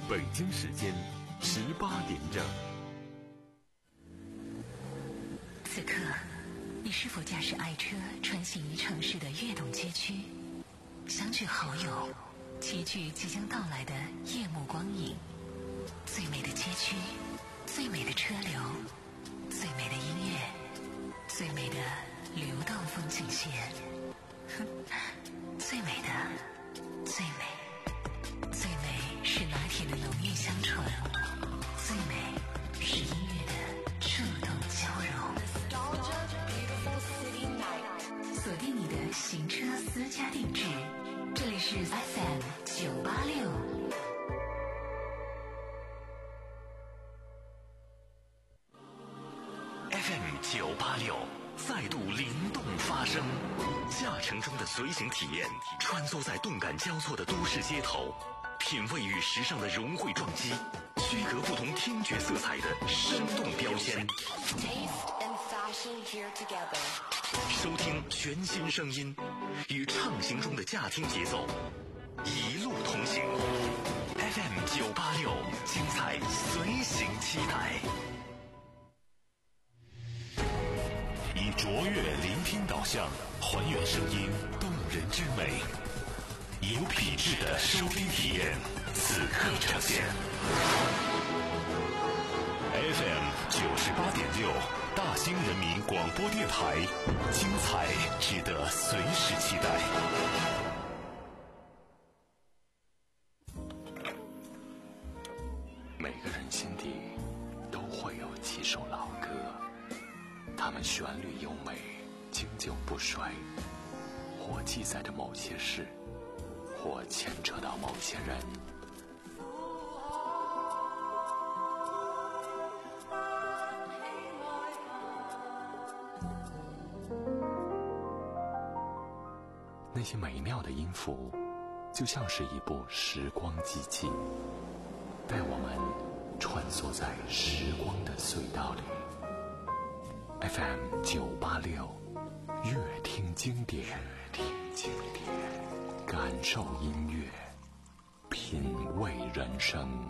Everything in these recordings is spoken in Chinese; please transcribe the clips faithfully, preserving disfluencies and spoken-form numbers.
北京时间十八点整。 此刻，你是否驾驶爱车穿行于城市的跃动街区，相聚好友，齐聚即将到来的夜幕光影？最美的街区，最美的车流，最美的音乐，最美的流动风景线。哼，最美的，最美，最美是拿铁的浓郁香醇，最美是音乐的触动交融。锁定你的行车私家定制，这里是 F M 九八六。 F M 九八六再度灵动发声，驾乘中的随行体验，穿梭在动感交错的都市街头，品味与时尚的融汇撞击，区隔不同听觉色彩的生动标签。收听全新声音，与畅行中的驾听节奏，一路同行。F M 九八六，精彩随行期待。以卓越聆听导向，还原声音动人之美，有品质的收听体验，此刻呈现。F M 九十八点六，大兴人民广播电台，精彩值得随时期待。每个人心底都会有几首老歌，它们旋律优美，经久不衰，或记载着某些事，或牵扯到某些人。那些美妙的音符，就像是一部时光机器，带我们穿梭在时光的隧道里。F M 九八六，乐听经典，乐听经典，感受音乐，品味人生。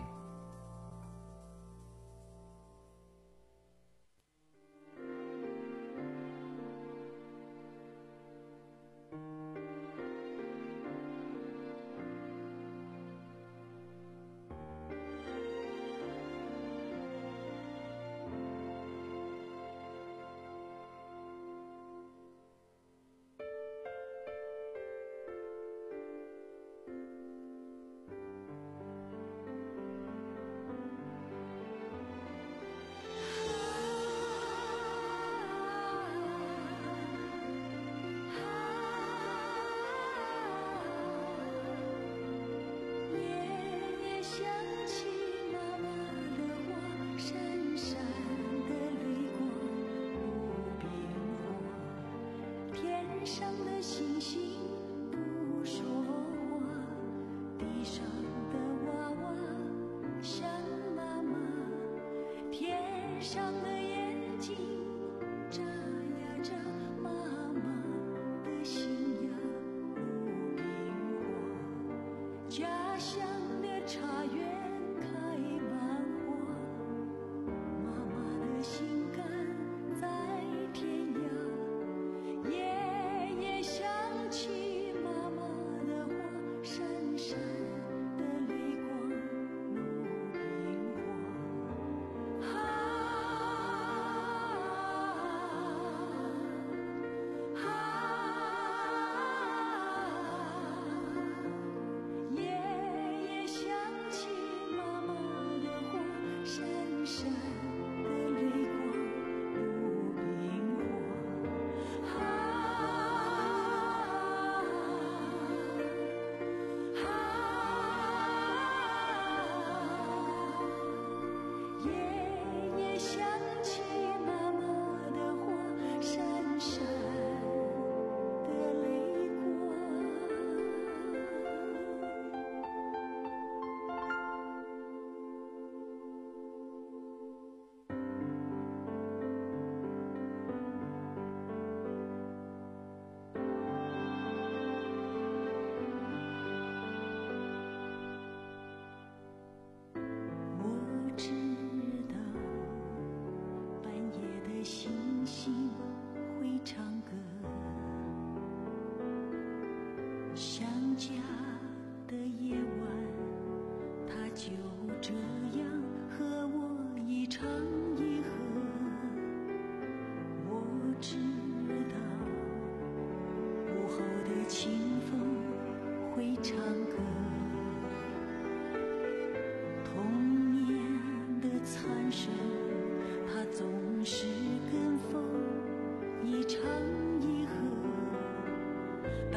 夜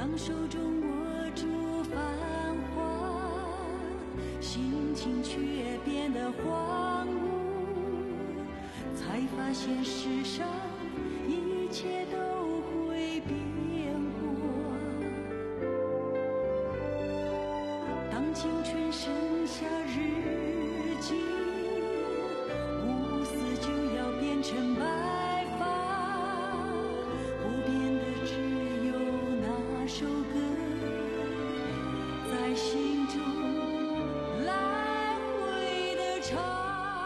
当手中握住繁华，心情却变得荒芜，才发现世上一切都会变过。当青春剩下日记，乌丝就要变成白发，不变的只有那首歌在心中来回的唱。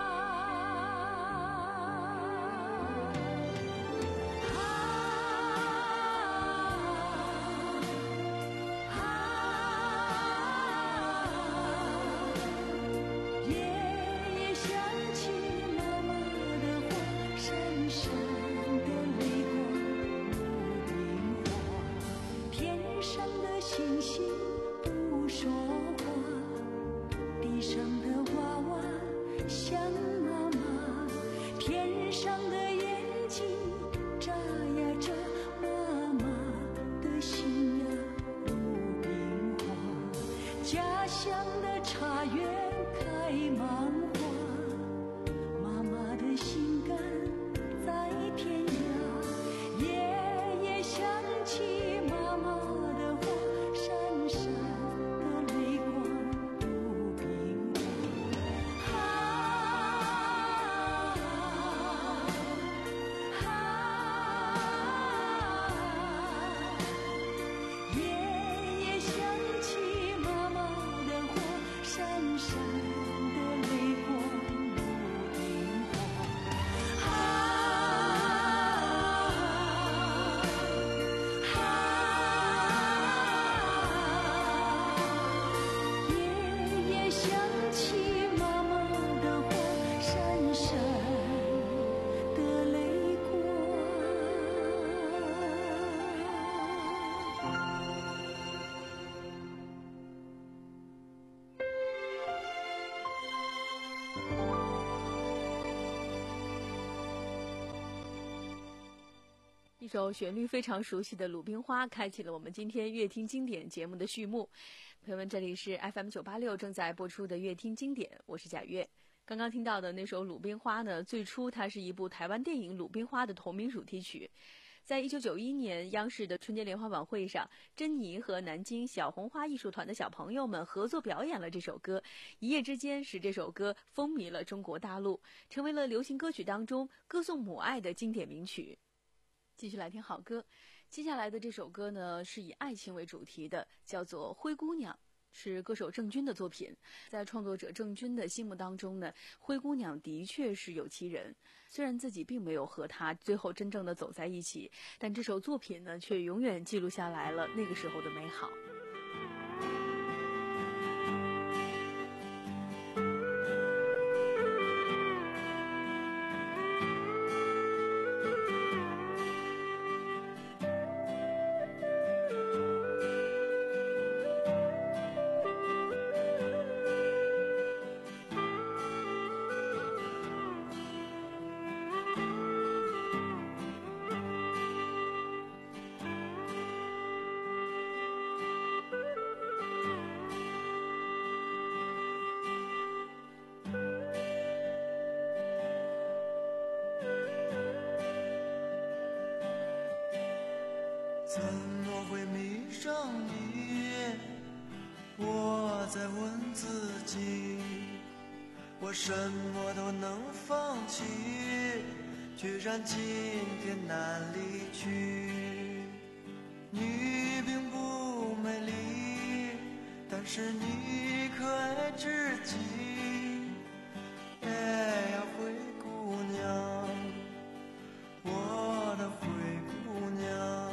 一首旋律非常熟悉的《鲁冰花》开启了我们今天乐听经典节目的序幕。朋友们，这里是 F M 九八六正在播出的乐听经典，我是贾月。刚刚听到的那首《鲁冰花》呢，最初它是一部台湾电影《鲁冰花》的同名主题曲。在一九九一年央视的春节联欢晚会上，珍妮和南京小红花艺术团的小朋友们合作表演了这首歌，一夜之间使这首歌风靡了中国大陆，成为了流行歌曲当中歌颂母爱的经典名曲。继续来听好歌，接下来的这首歌呢是以爱情为主题的，叫做《灰姑娘》，是歌手郑钧的作品。在创作者郑钧的心目当中呢，灰姑娘的确是有其人，虽然自己并没有和她最后真正的走在一起，但这首作品呢却永远记录下来了那个时候的美好。 怎么会迷上你？我在问自己，我什么都能放弃，居然今天难离去。你并不美丽，但是你可爱至极。哎呀，灰姑娘，我的灰姑娘。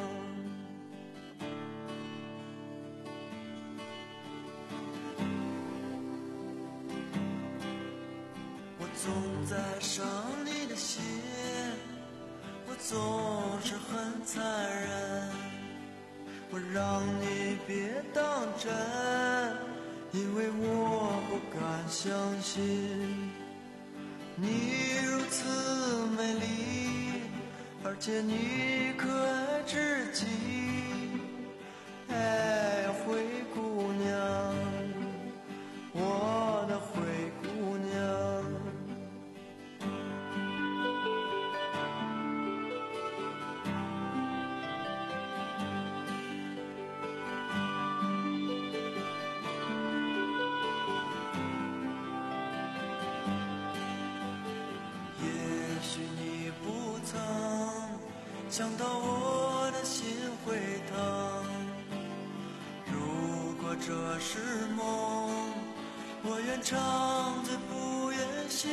总在伤你的心，我总是很残忍，我让你别当真，因为我不敢相信你如此美丽，而且你可爱至极。哎想到我的心会疼。如果这是梦，我愿长醉不愿醒。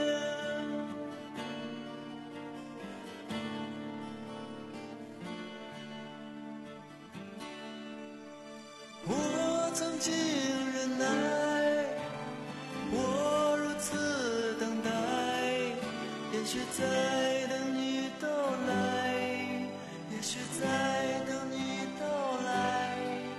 我曾经忍耐，我如此等待，也许在等你到来，也许在等你到来。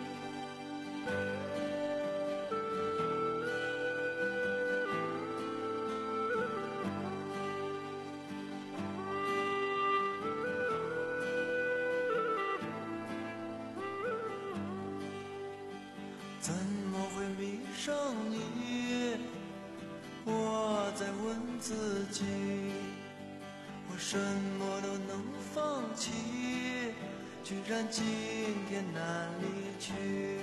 怎么会迷上你？我在问自己，我什么都能放弃，居然今天难离去。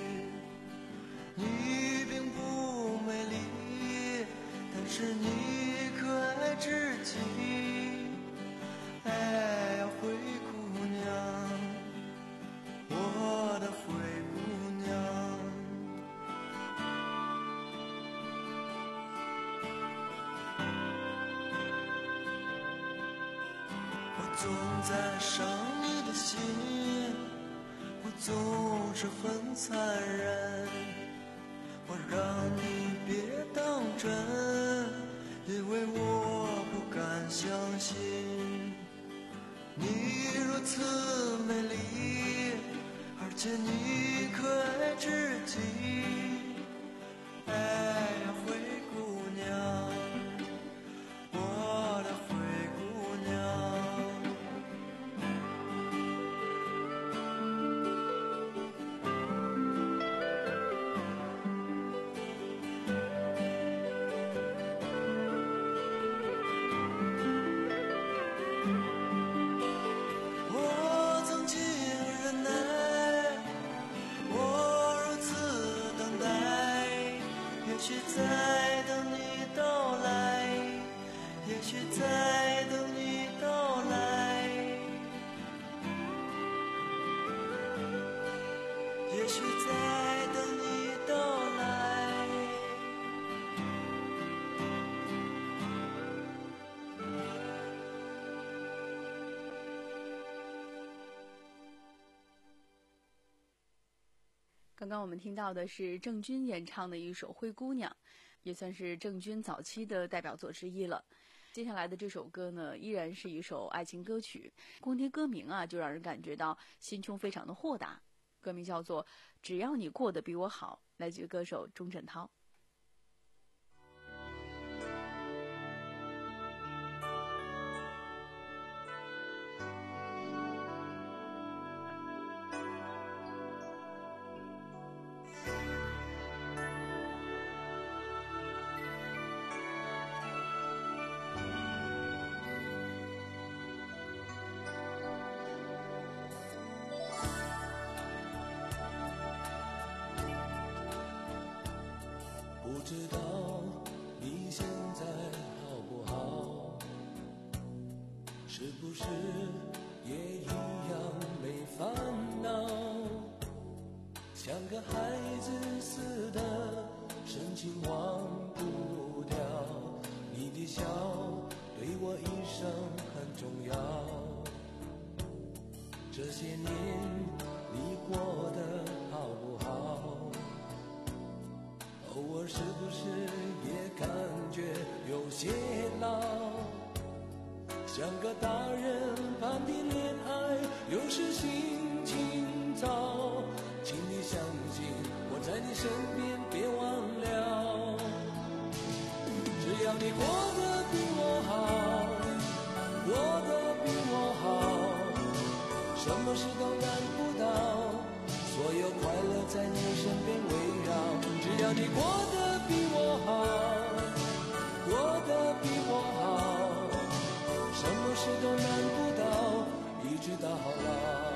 你并不美丽，但是你可爱至极。哎呀，灰姑娘，我的灰姑娘。我总在伤你的心，我总是很残忍，我让你别当真，因为我不敢相信你如此美丽，而且你可爱至极。哎呀，灰姑娘，我的灰姑娘。我曾经忍耐，我如此等待，也许在等你到来，也许在等你到来，也许在等你到来。 刚刚我们听到的是郑钧演唱的一首《灰姑娘》，也算是郑钧早期的代表作之一了。接下来的这首歌呢，依然是一首爱情歌曲，光听歌名啊，就让人感觉到心胸非常的豁达。歌名叫做《只要你过得比我好》，来自于歌手钟镇涛。 不知道你现在好不好，是不是也一样没烦恼，像个孩子似的深情忘不掉，你的笑对我一生很重要，这些年你过得好不好，偶尔是不是也感觉有些老，像个大人般的恋爱有时心情糟，请你相信我在你身边，别忘了，只要你过得比我好，过得比我好，什么事都难不倒，所有快乐在你身边围绕，只要你过得比我好，过得比我好，什么事都难不倒，一直到老。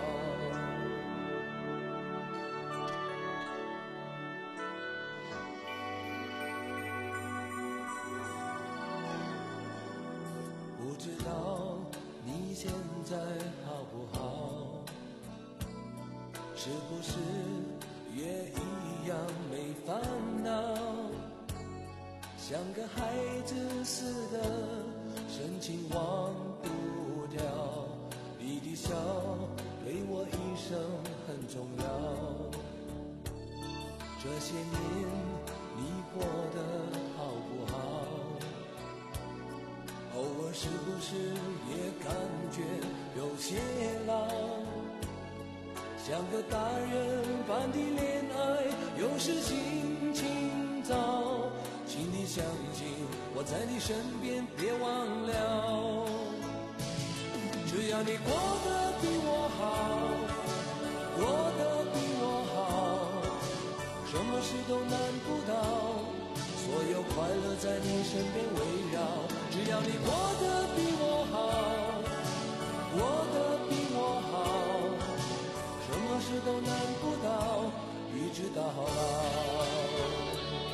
不知道你现在好不好？是不是也一样没烦恼？像个孩子似的深情忘不掉，你的笑对我一生很重要。这些年你过得好不好？偶尔是不是也感觉有些老？像个大人般的恋爱，有时心情糟。请你相信我在你身边，别忘了，只要你过得比我好，过得比我好，什么事都难不倒，所有快乐在你身边围绕。只要你过得比我好，过得比我好，什么事都难不倒，一直到老。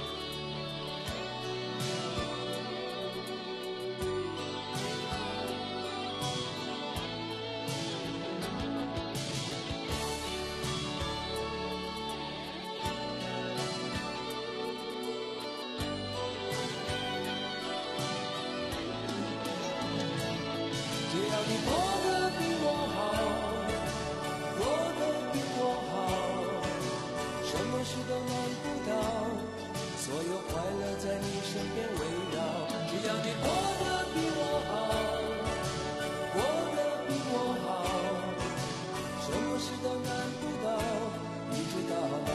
只要你过得比我好，过得比我好，什么事都难不倒，所有快乐在你身边围绕。只要你过得比我好，过得比我好，什么事都难不倒，一直到老。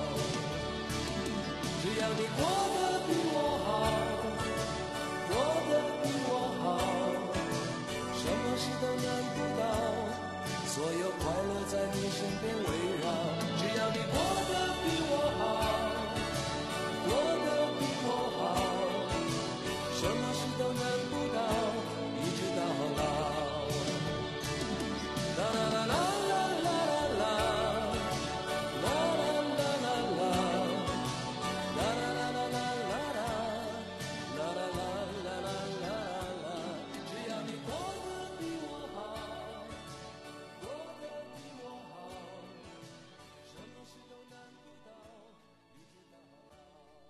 只要你过得比我好，过得比我好，什么事都难不倒，所有快乐在你身边围绕。只要你过得比我好，过得比我好，什么事都难不倒，一直到老。啦啦啦啦啦啦啦，啦啦啦啦啦，啦啦啦啦啦啦，啦啦啦啦啦啦。只要你过得比我好，过得比我好，什么事都难不倒，一直到老。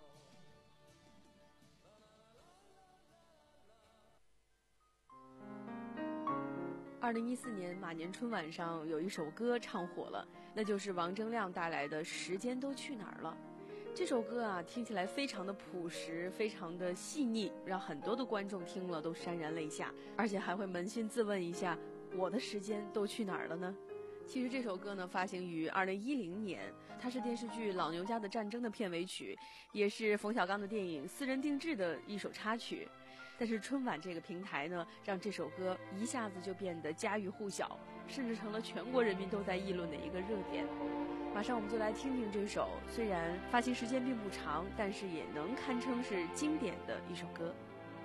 二零一四年马年春晚上有一首歌唱火了，那就是王铮亮带来的《时间都去哪儿了》。这首歌啊，听起来非常的朴实，非常的细腻，让很多的观众听了都潸然泪下，而且还会扪心自问一下，我的时间都去哪儿了呢？其实这首歌呢，发行于二零一零年，它是电视剧《老牛家的战争》的片尾曲，也是冯小刚的电影《私人定制》的一首插曲。但是春晚这个平台呢，让这首歌一下子就变得家喻户晓，甚至成了全国人民都在议论的一个热点。马上我们就来听听这首虽然发行时间并不长，但是也能堪称是经典的一首歌。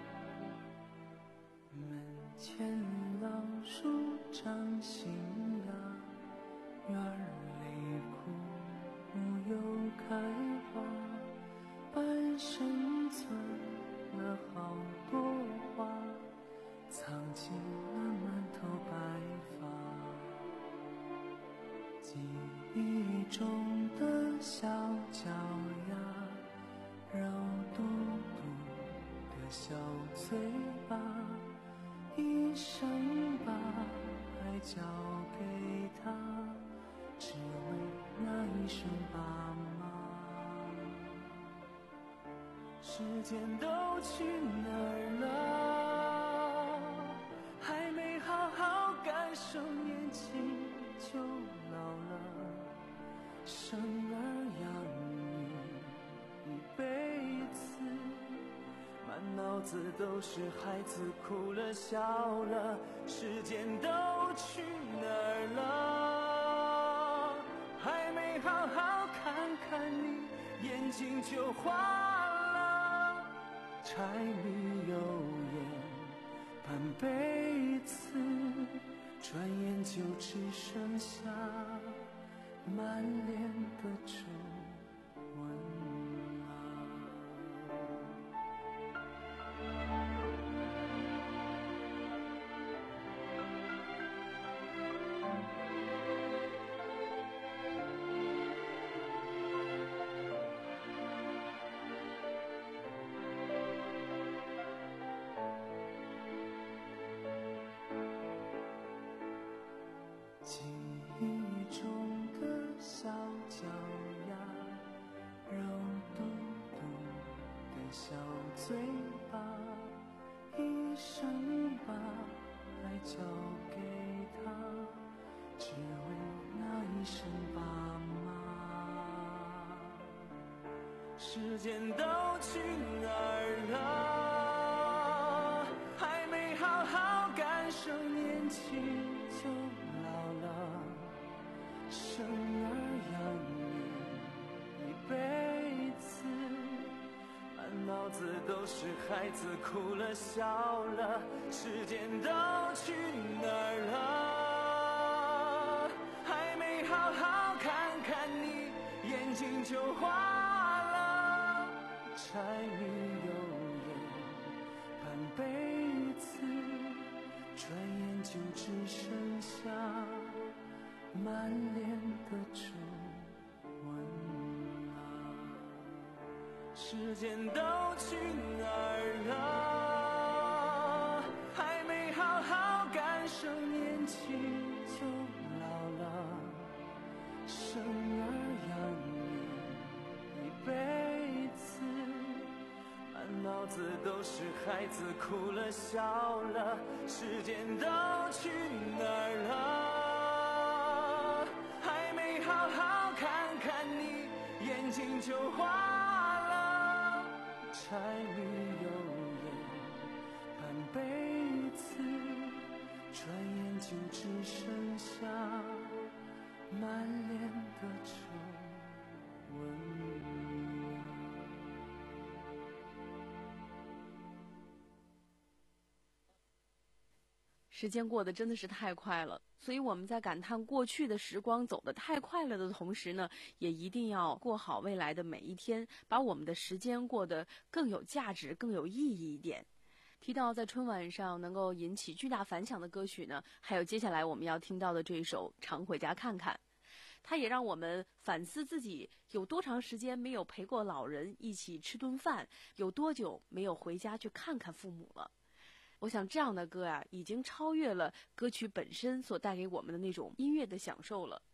门前老树长新芽，院里枯木又开花，半生存了好多话，藏进了满头白发。记忆中的小脚丫，肉嘟嘟的小嘴巴，一生把爱交给他，只为那一声爸妈。时间都去哪儿了？还没好好感受年轻就老了。生儿养女一辈子，满脑子都是孩子哭了笑了。时间都去哪儿了？还没好好看看你，眼睛就花了。柴米油盐半辈子，转眼就只剩下满脸的皱纹啊。 嘴巴，一生把爱交给他，只为那一声爸妈。时间都去哪儿了？还没好好感受年轻就老了，生儿养女一辈子，满脑子都是孩子哭了笑了，时间都去哪儿了？还没好好看看你，眼睛就花了，柴米油盐半辈子，转眼就只剩下满脸的皱纹啊。时间都去哪儿了？还没好好感受年轻就老了，生儿养女一辈子，满脑子都是孩子哭了笑了，时间都去哪儿了？还没好好看看你，眼睛就花了，柴米油盐半辈子，转眼就只剩下满脸的皱纹。 时间过得真的是太快了，所以我们在感叹过去的时光走得太快了的同时呢，也一定要过好未来的每一天，把我们的时间过得更有价值、更有意义一点。提到在春晚上能够引起巨大反响的歌曲呢，还有接下来我们要听到的这一首《常回家看看》，它也让我们反思自己有多长时间没有陪过老人一起吃顿饭，有多久没有回家去看看父母了。我想这样的歌啊，已经超越了歌曲本身所带给我们的那种音乐的享受了。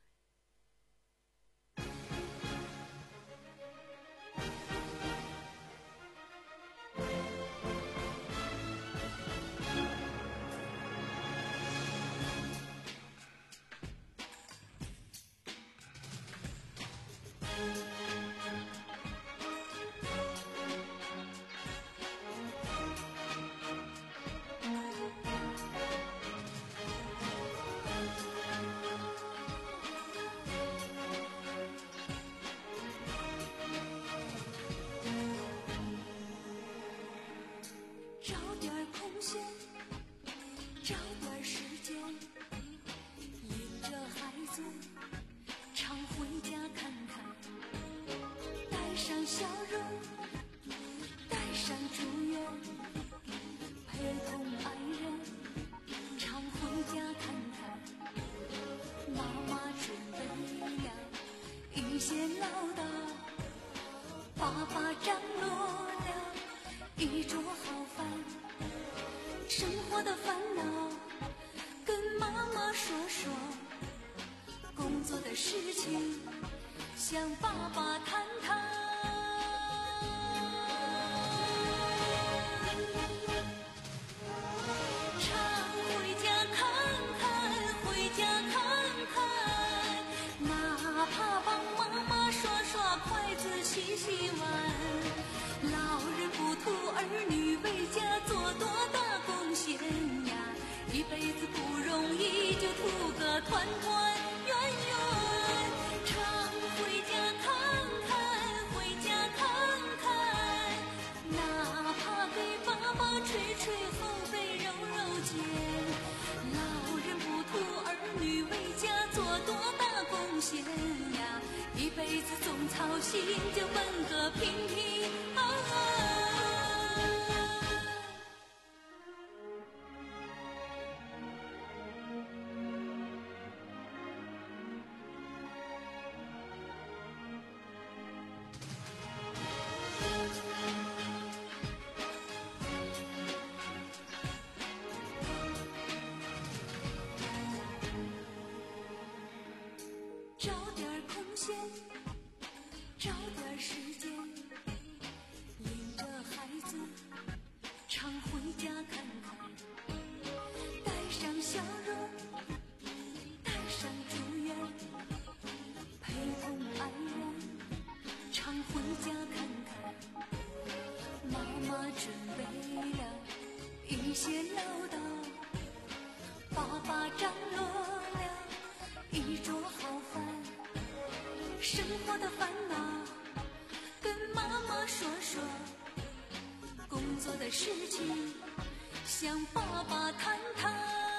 找点空闲，找点时间，领着孩子常回家看看，带上笑容，带上祝愿，陪同爱人常回家看看。妈妈准备了一些唠叨，爸爸张罗了一桌好饭，生活的烦恼跟妈妈说说，工作的事情向爸爸谈谈。常回家看看，回家看看，哪怕帮妈妈刷刷筷子洗洗碗，老人不图儿女为家做多大贡献呀，一辈子不容易，就图个团团圆圆。常回家看看，回家看看，哪怕给爸爸捶捶后背揉揉肩，老人不图儿女为家做多大贡献呀，一辈子总操心，就问个平平安安。找点空闲，找点时间，领着孩子准备了一些唠叨，爸爸张罗了一桌好饭，生活的烦恼跟妈妈说说，工作的事情向爸爸谈谈。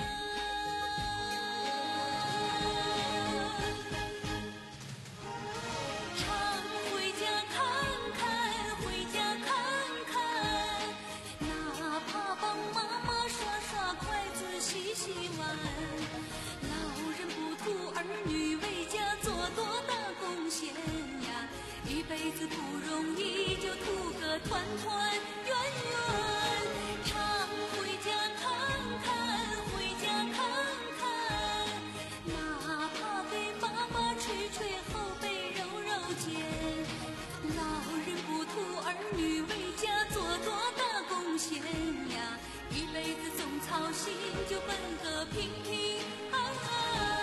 常回家看看，回家看看，哪怕帮妈妈刷刷筷子洗洗碗，老人不图儿女为家做多大贡献呀，一辈子不容易，就图个团团圆圆。常回家看看，回家看看，哪怕给妈妈捶捶后背揉揉肩，老人不图儿女为家做多大贡献呀，一辈子总操心，就奔个平平安安。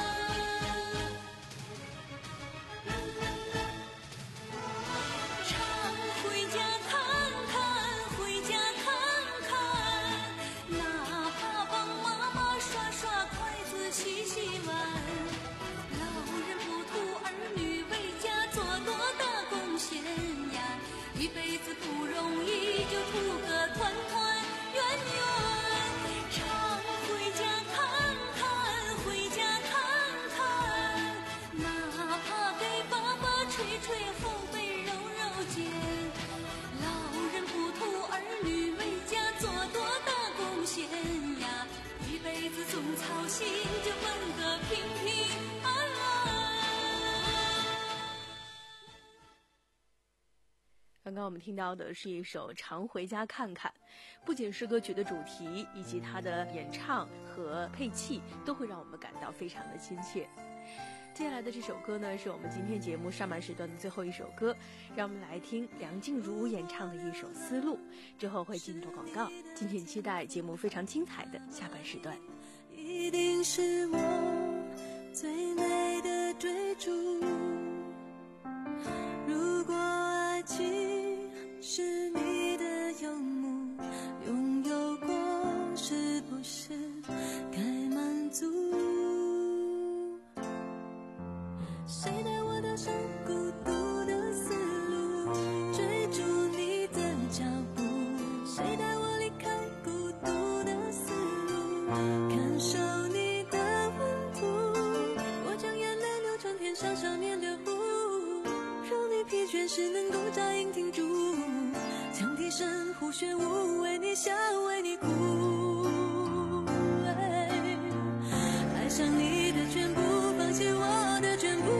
常回家看看，回家看看，哪怕帮妈妈刷刷筷子洗洗碗，老人不图儿女为家做多大贡献呀，一辈子不容易，就图个团团圆圆。常回家看看，回家看看，哪怕给爸爸捶捶后背揉揉肩，老人不图儿女为家做多大贡献呀，一辈子总操心，就奔个平平安安。 刚刚我们听到的是一首《常回家看看》，不仅是歌曲的主题，以及它的演唱和配器都会让我们感到非常的亲切。接下来的这首歌呢，是我们今天节目上半时段的最后一首歌，让我们来听梁静茹演唱的一首《丝路》，之后会进入广告，敬请期待节目非常精彩的下半时段。 一定是我最美的追逐，如果爱情是你的游牧，拥有过是不是该满足？谁带我踏上孤独的丝路，追逐你的脚步？谁带我离开孤独的丝路，感受你的温度？我将眼泪流成天上少年的湖，让你疲倦时能够扎营停住，将笛声呼旋舞，为你笑，为你哭。爱上你的全部，放弃我的全部。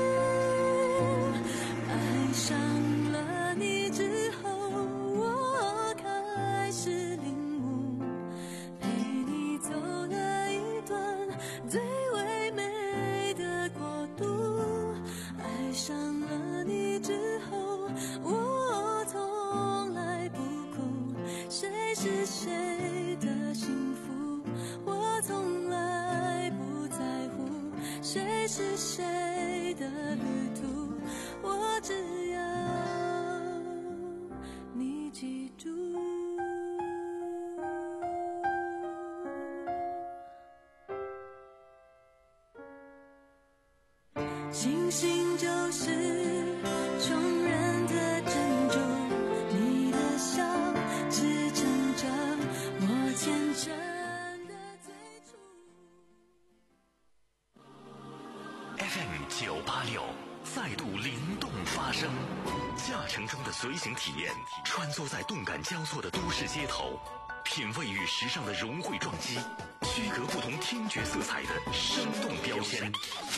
爱上了你之后，我开始领悟，陪你走了一段最唯美的国度。爱上了你之后，我从来不哭，谁是谁的幸福，我从来不在乎，谁是谁的旅途，我只要你记住。星星就是穷人的珍珠，你的笑支撑着我虔诚的最初。 F M 九八六再度灵动发声，驾乘中的随行体验，穿梭在动感交错的都市街头，品味与时尚的融汇撞击，区隔不同听觉色彩的生动标签。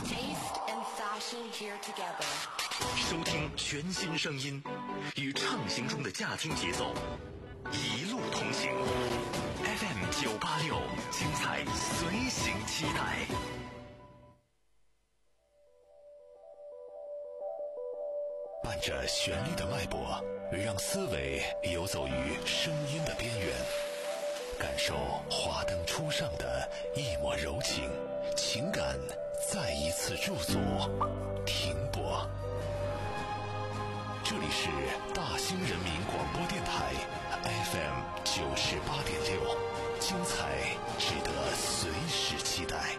收听全新声音，与畅行中的驾听节奏，一路同行。F M 九八六，精彩随行期待。伴着旋律的脉搏，让思维游走于声音的边缘，感受华灯初上的一抹柔情，情感再一次驻足停泊。 这里是大兴人民广播电台 F M 九十八点六，精彩值得随时期待。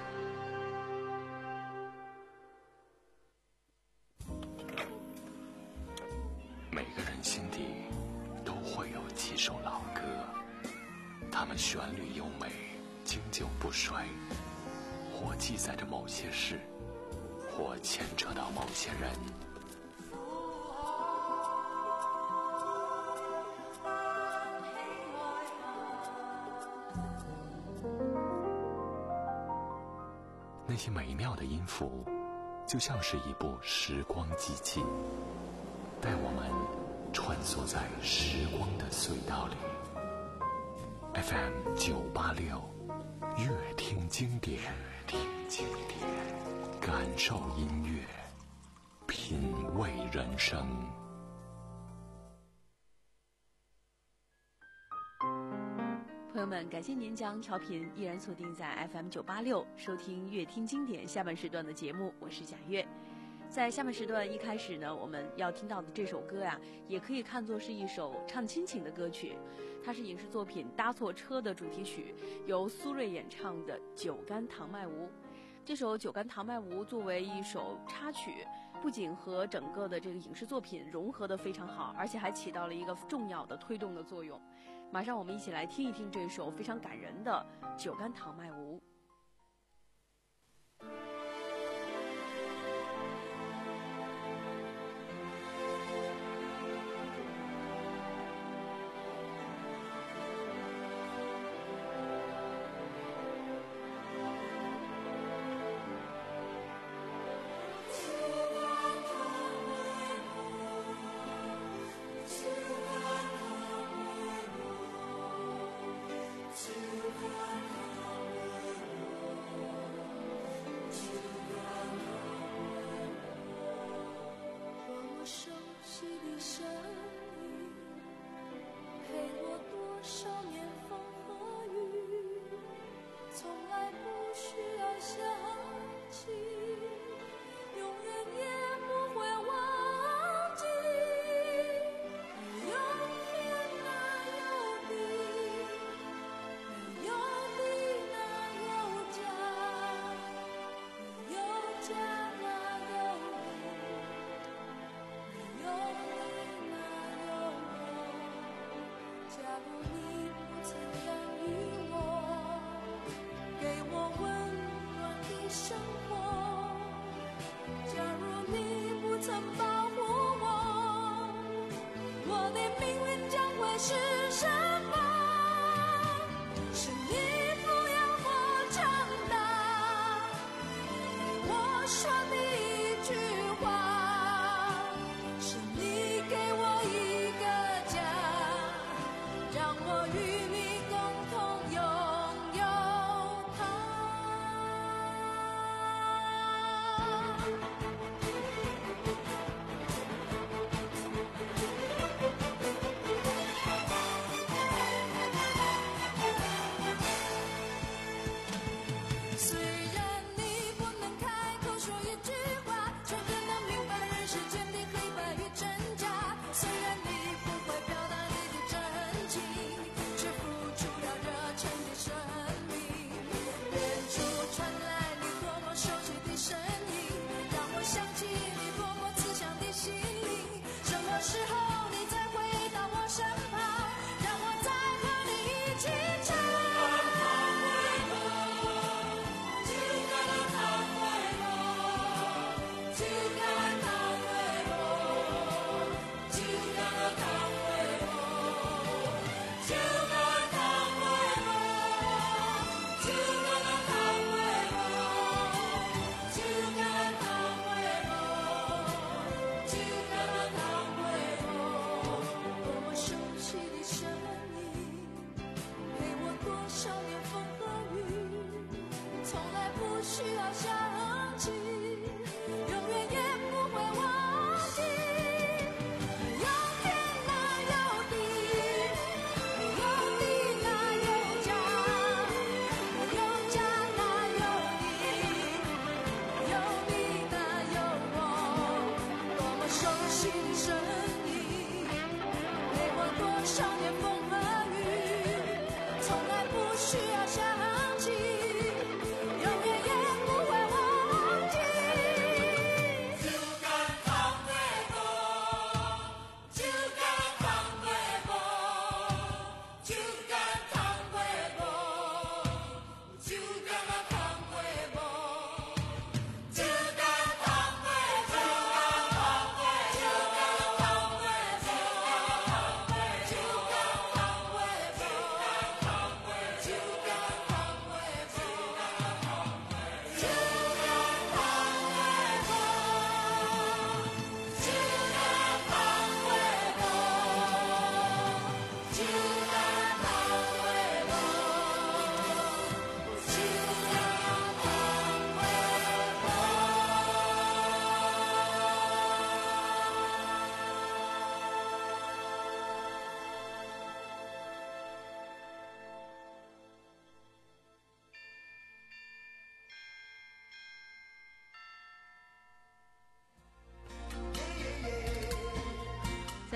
每个人心底都会有几首老歌，它们旋律优美，经久不衰，或记载着某些事，或牵扯到某些人。那些美妙的音符，就像是一部时光机器，带我们穿梭在时光的隧道里。F M 九八六，乐听经典，乐听经典，感受音乐，品味人生。 朋友们，感谢您将调频依然锁定在 F M 九八六，收听乐听经典下半时段的节目，我是贾月。在下半时段一开始呢，我们要听到的这首歌呀，也可以看作是一首唱亲情的歌曲，它是影视作品《搭错车》的主题曲，由苏芮演唱的《酒干倘卖无》。这首《酒干倘卖无》作为一首插曲，不仅和整个的这个影视作品融合得非常好，而且还起到了一个重要的推动的作用。马上我们一起来听一听这首非常感人的《酒干倘卖无》。 虽然你不会表达你的真情，却付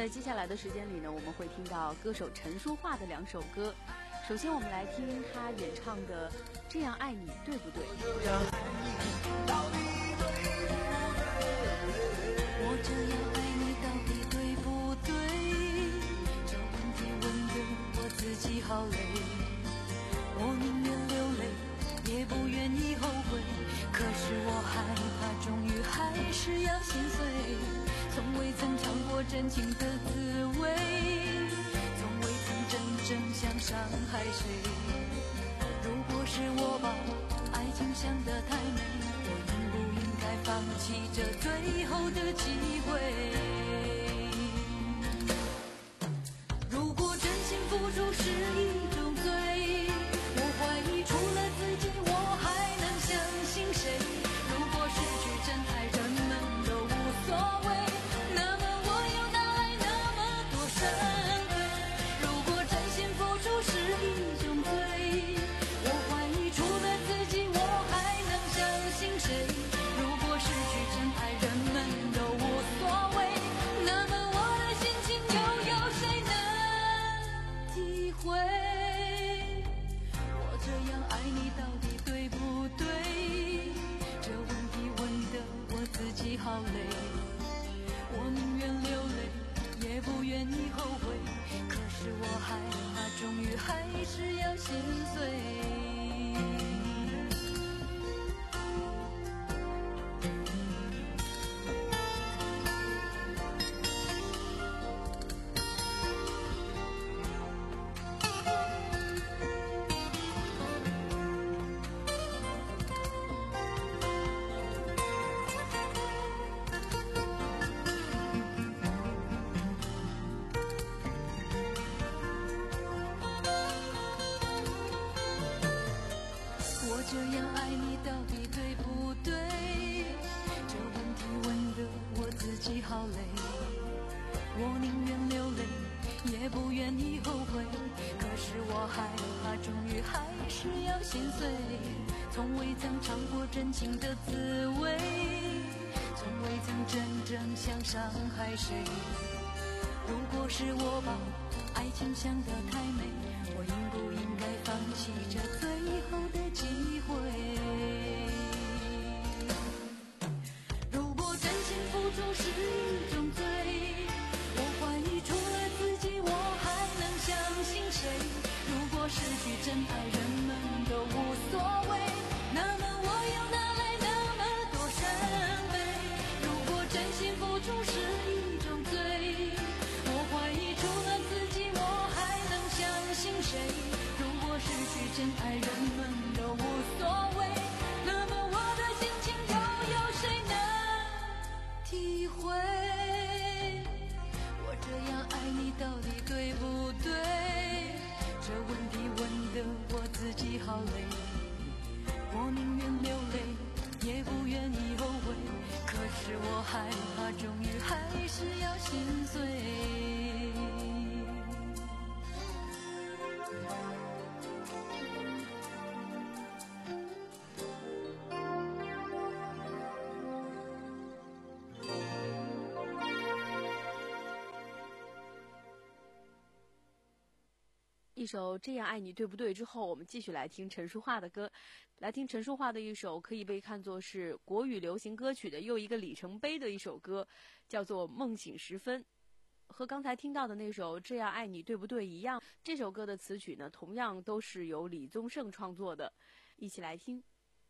在接下来的时间里呢，我们会听到歌手陈淑桦的两首歌。首先我们来听他演唱的《这样爱你对不对》。 这样爱你到底对不对？ 我这样爱你到底对不对？这问题问得我自己好累，我宁愿流泪也不愿意后悔，可是我害怕终于还是要心碎，从未曾尝过真情的滋味，从未曾真正想伤害谁。如果是我把爱情想得太美，我应不应该放弃这最后的机会？如果真心付出是一种罪，我怀疑除了自己我还能相信谁？如果失去真爱人们都无所谓，那么我又哪来那么多伤悲？如果真心付出是一种罪，我怀疑除了自己我还能相信谁？如果失去真爱人们都无所谓，那么我的心情又有谁能体会？我这样爱你到底对不对？这问题问得我自己好累，我宁愿流泪也不愿意后悔，可是我害怕终于还是要心碎。我这样爱你到底对不对？这问题问得我自己好累，我宁愿流泪也不愿意后悔，可是我害怕终于还是要心碎，从未曾尝过真情的滋味，从未曾真正想伤害谁。如果是我把爱情想得太美，我应不应该放弃这最后的机会？如果真心付出是一种罪，我怀疑除了自己我还能相信谁？如果失去真爱人们都无所谓，那么我又哪来那么多伤悲？如果真心付出是一种罪，我怀疑除了自己我还能相信谁？如果失去真爱人们都无所谓，那么我的心情又有谁能体会？我这样爱你到底对不对？这问题问得我自己好累，我宁愿流泪也不愿意后悔，可是我害怕终于还是要心碎。 一首《这样爱你对不对》之后，我们继续来听陈淑桦的歌，来听陈淑桦的一首可以被看作是国语流行歌曲的又一个里程碑的一首歌，叫做《梦醒时分》。和刚才听到的那首《这样爱你对不对》一样，这首歌的词曲呢，同样都是由李宗盛创作的，一起来听。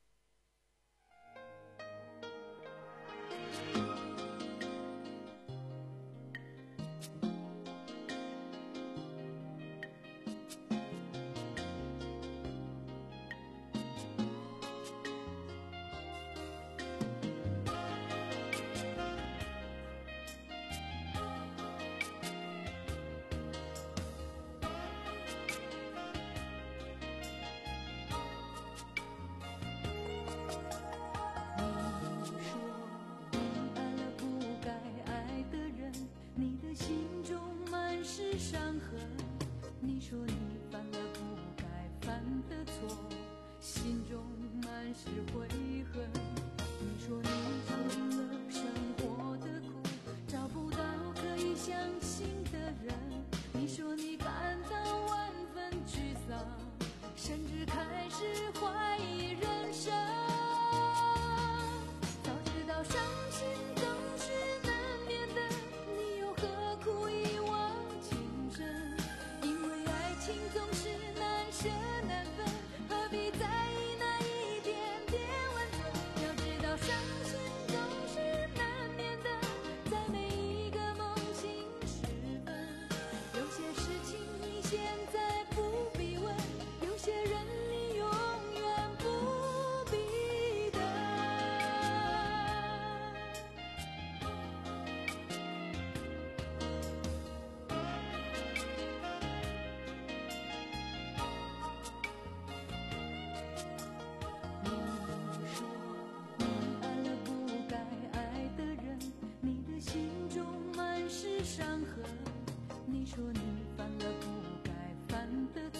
你说你犯了不该犯的错，心中满是悔恨。你说你尝尽了生活的苦，找不到可以相信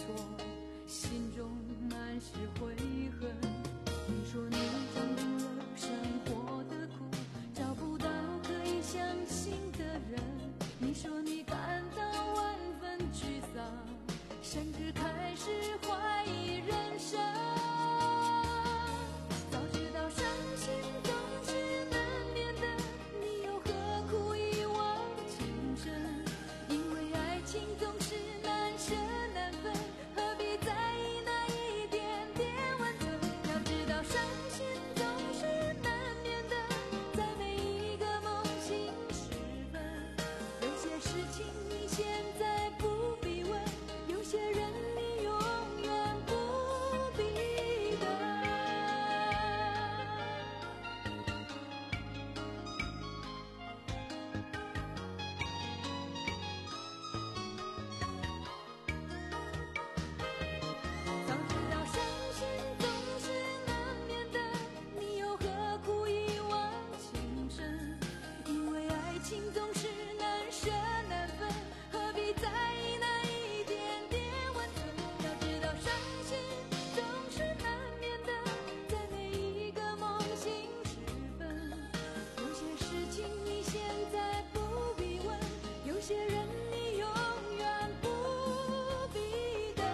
说，心中满是悔恨。你说你尝尽了生活的苦，找不到可以相信的人。你说你感到万分沮丧，甚至开始怀疑人生。早知道伤心总是难免的，你又何苦一往情深？因为爱情总是难舍难分，何必在意那一点点温存？要知道伤心总是难免的，在每一个梦醒时分。有些事情你现在不必问，有些人你永远不必等。早知道伤心总是难免的，你又何苦一往情深？因为爱情总是难舍难分，何必在意那一点点温存？要知道伤心总是难免的，在每一个梦醒时分。有些事情你现在不必问，有些人你永远不必等。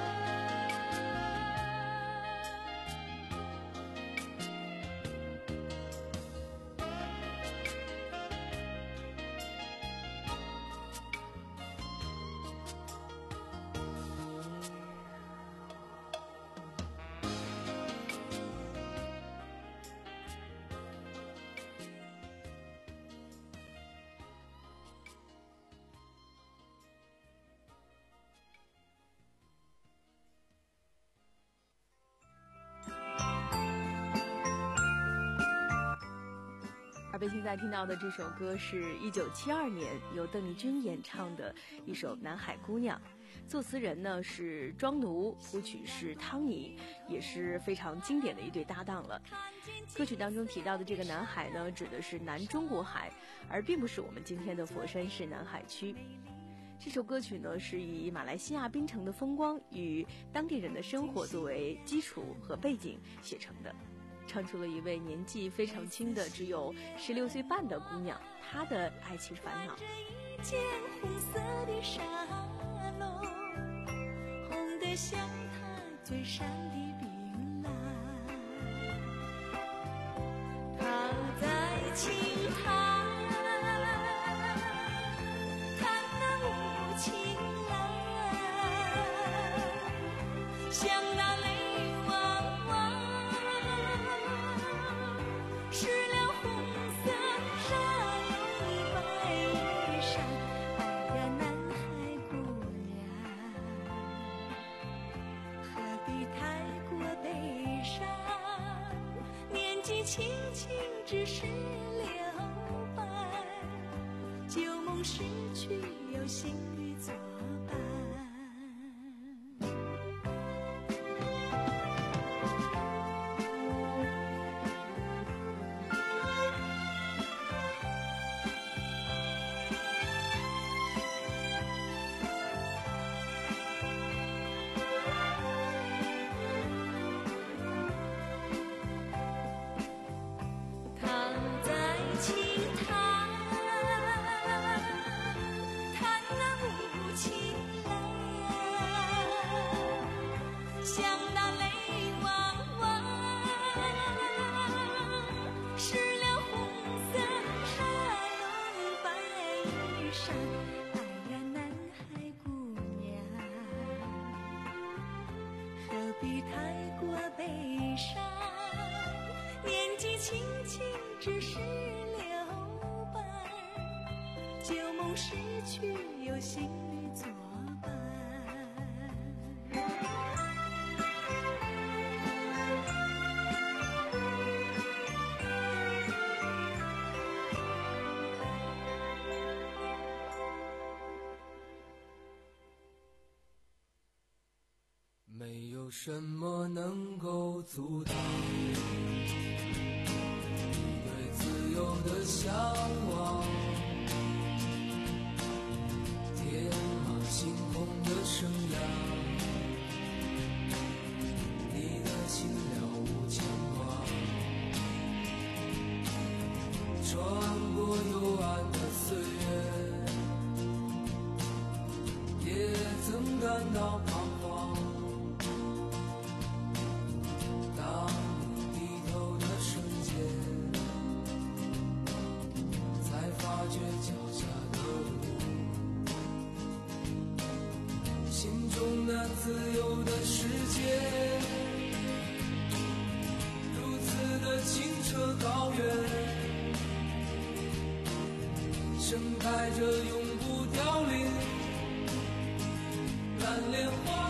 而被现在听到的这首歌是一九七二年由邓丽君演唱的一首《南海姑娘》，作词人呢是庄奴，谱曲是汤尼，也是非常经典的一对搭档了。歌曲当中提到的这个南海呢，指的是南中国海，而并不是我们今天的佛山市南海区。这首歌曲呢是以马来西亚槟城的风光与当地人的生活作为基础和背景写成的，唱出了一位年纪非常轻的只有十六岁半的姑娘她的爱情烦恼。 一件红色的纱笼，红得像她嘴上的槟榔，靠在青滩，看那雾晴蓝，像那泪汪汪，湿了红色纱笼白衣裳。哎呀，南海姑娘，何必太过悲伤？年纪轻轻只是留白，旧梦逝去有新侣作伴。靠在青滩，看那雾晴蓝，像那泪汪汪，湿了红色纱笼白衣裳。哎呀，南海姑娘，何必太过悲伤？年纪轻轻只是留白，旧梦逝去有新侣作伴。 没有什么能够阻挡你对自由的向往，天马行空的生涯， 开着永不凋零蓝莲花。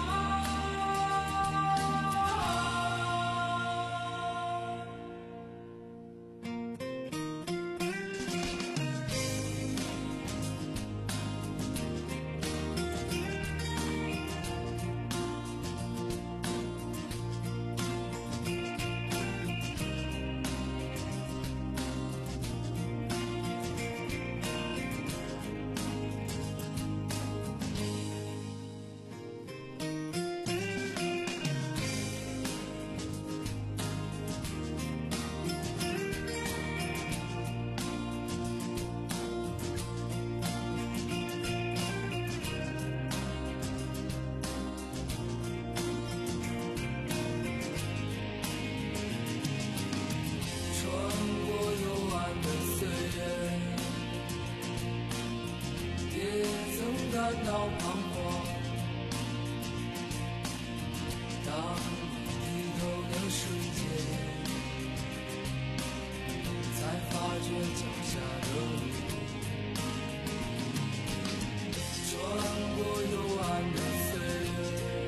感到彷徨，当你低头的瞬间，才发觉脚下的路，穿过幽暗的岁月，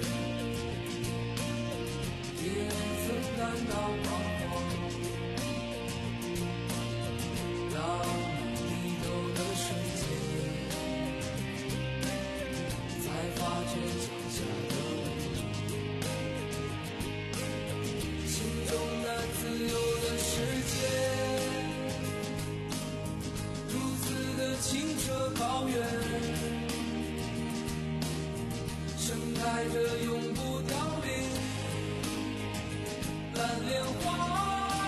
也曾感到彷徨，当你低头的瞬间，发觉脚下的路，心中那自由的世界，如此的清澈高远，盛开着永不凋零蓝莲花。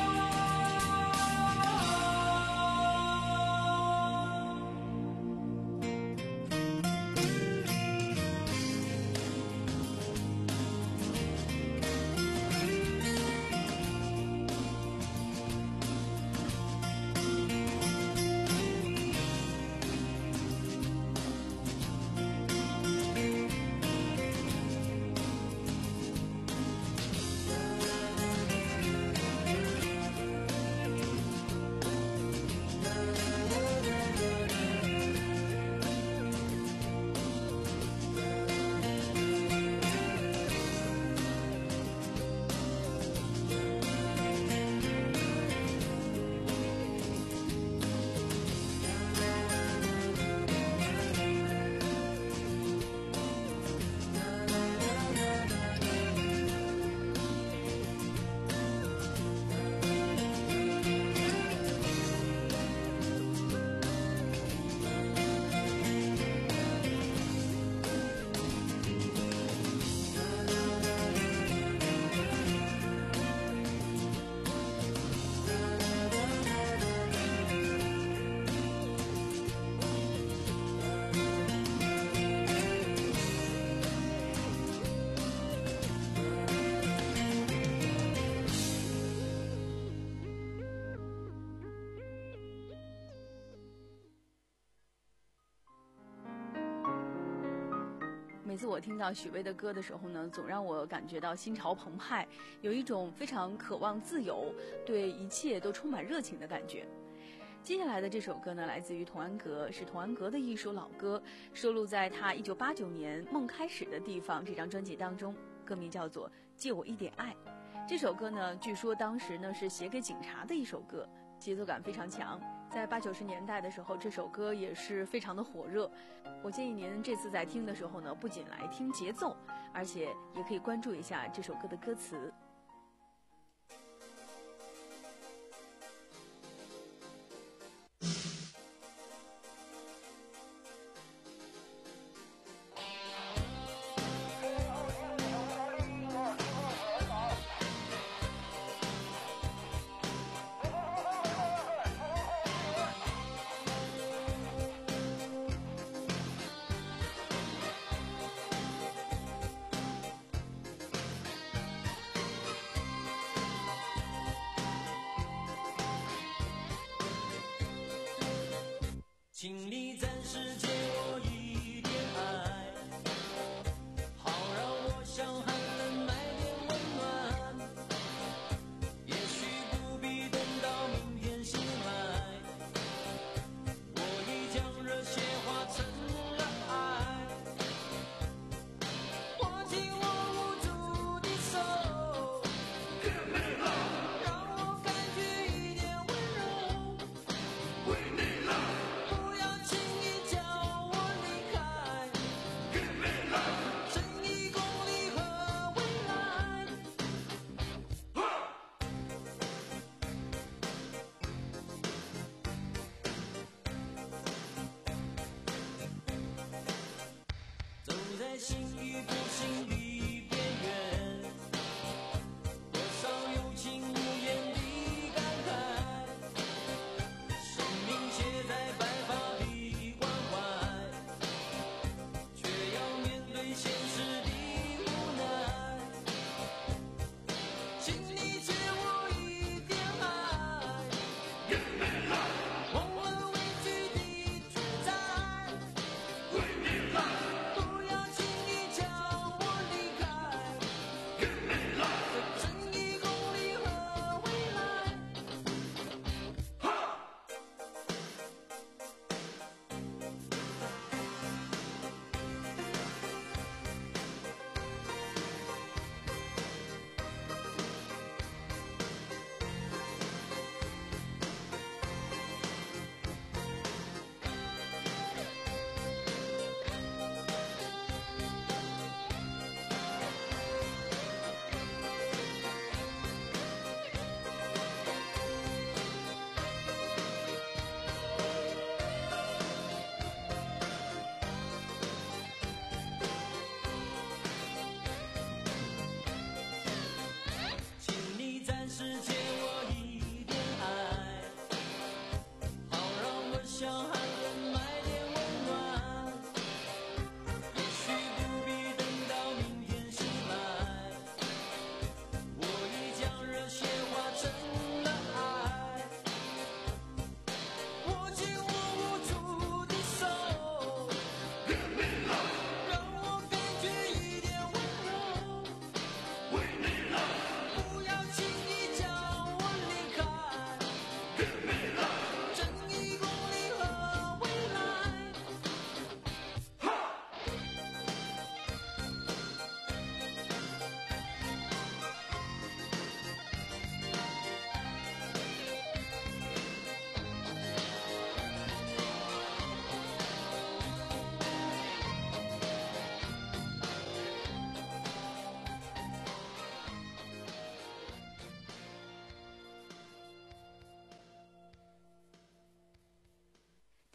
每次我听到许巍的歌的时候呢，总让我感觉到心潮澎湃，有一种非常渴望自由，对一切都充满热情的感觉。接下来的这首歌呢，来自于童安格，是童安格的一首老歌，收录在他一九八九年《梦开始的地方》这张专辑当中，歌名叫做《借我一点爱》。这首歌呢，据说当时呢是写给警察的一首歌，节奏感非常强。在八九十年代的时候，这首歌也是非常的火热。我建议您这次在听的时候呢，不仅来听节奏，而且也可以关注一下这首歌的歌词。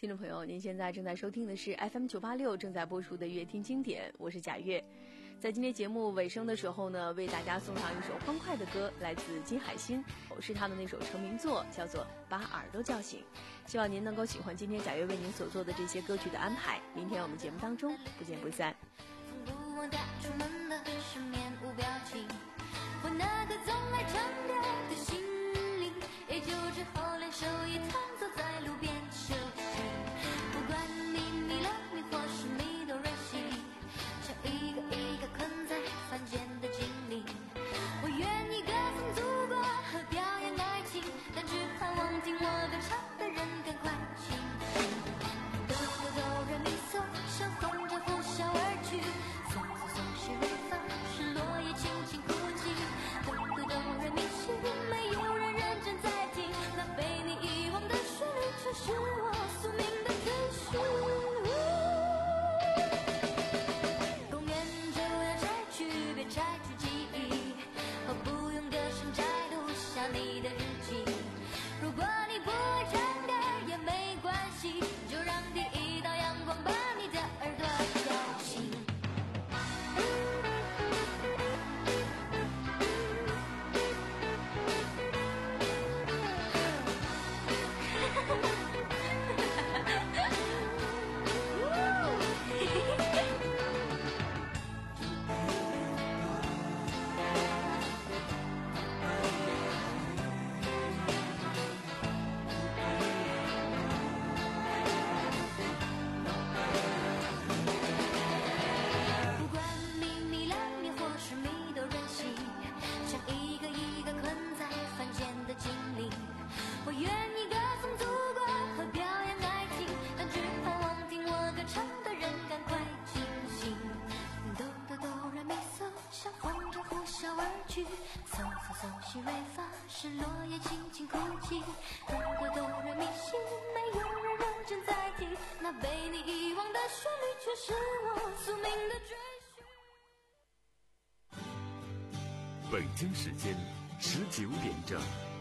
听众朋友，您现在正在收听的是 F M 九八六正在播出的乐听经典，我是贾月。在今天节目尾声的时候呢，为大家送上一首欢快的歌，来自金海心，是他们那首成名作，叫做《把耳朵叫醒》。希望您能够喜欢今天贾月为您所做的这些歌曲的安排。明天我们节目当中不见不散。 从不忘带出门的是面无表情，我那个总爱唱调的心灵，也就只好连手一摊坐在路边休息。不管你迷了迷或是迷都任性，像一个一个困在凡间的精灵。我愿意歌颂祖国和表演爱情，但只盼望听我歌唱的人赶快清醒。哆哆哆来咪嗦，像风筝呼啸而去，嗦嗦嗦西瑞发，是落叶轻轻哭泣。哆哆哆来咪西，没有人认真在听，那被你遗忘的旋律却是我宿命的追寻。公园就要拆去，别拆去记忆，我不用歌声摘录下你的日记。如果你不会唱歌也没关系，就让第一道阳光把你的耳朵叫醒。不管你迷了迷或是迷都任性，像一个一个困在凡间的精灵。我愿意歌颂祖国和表演爱情，但只盼望听我歌唱的人赶快清醒。哆哆哆来咪嗦，像风筝呼啸而去，嗦嗦嗦西瑞发，是落叶轻轻哭泣。哆哆哆来咪西，没有人认真在听，那被你遗忘的旋律却是我宿命的追寻。 北京时间十九点整。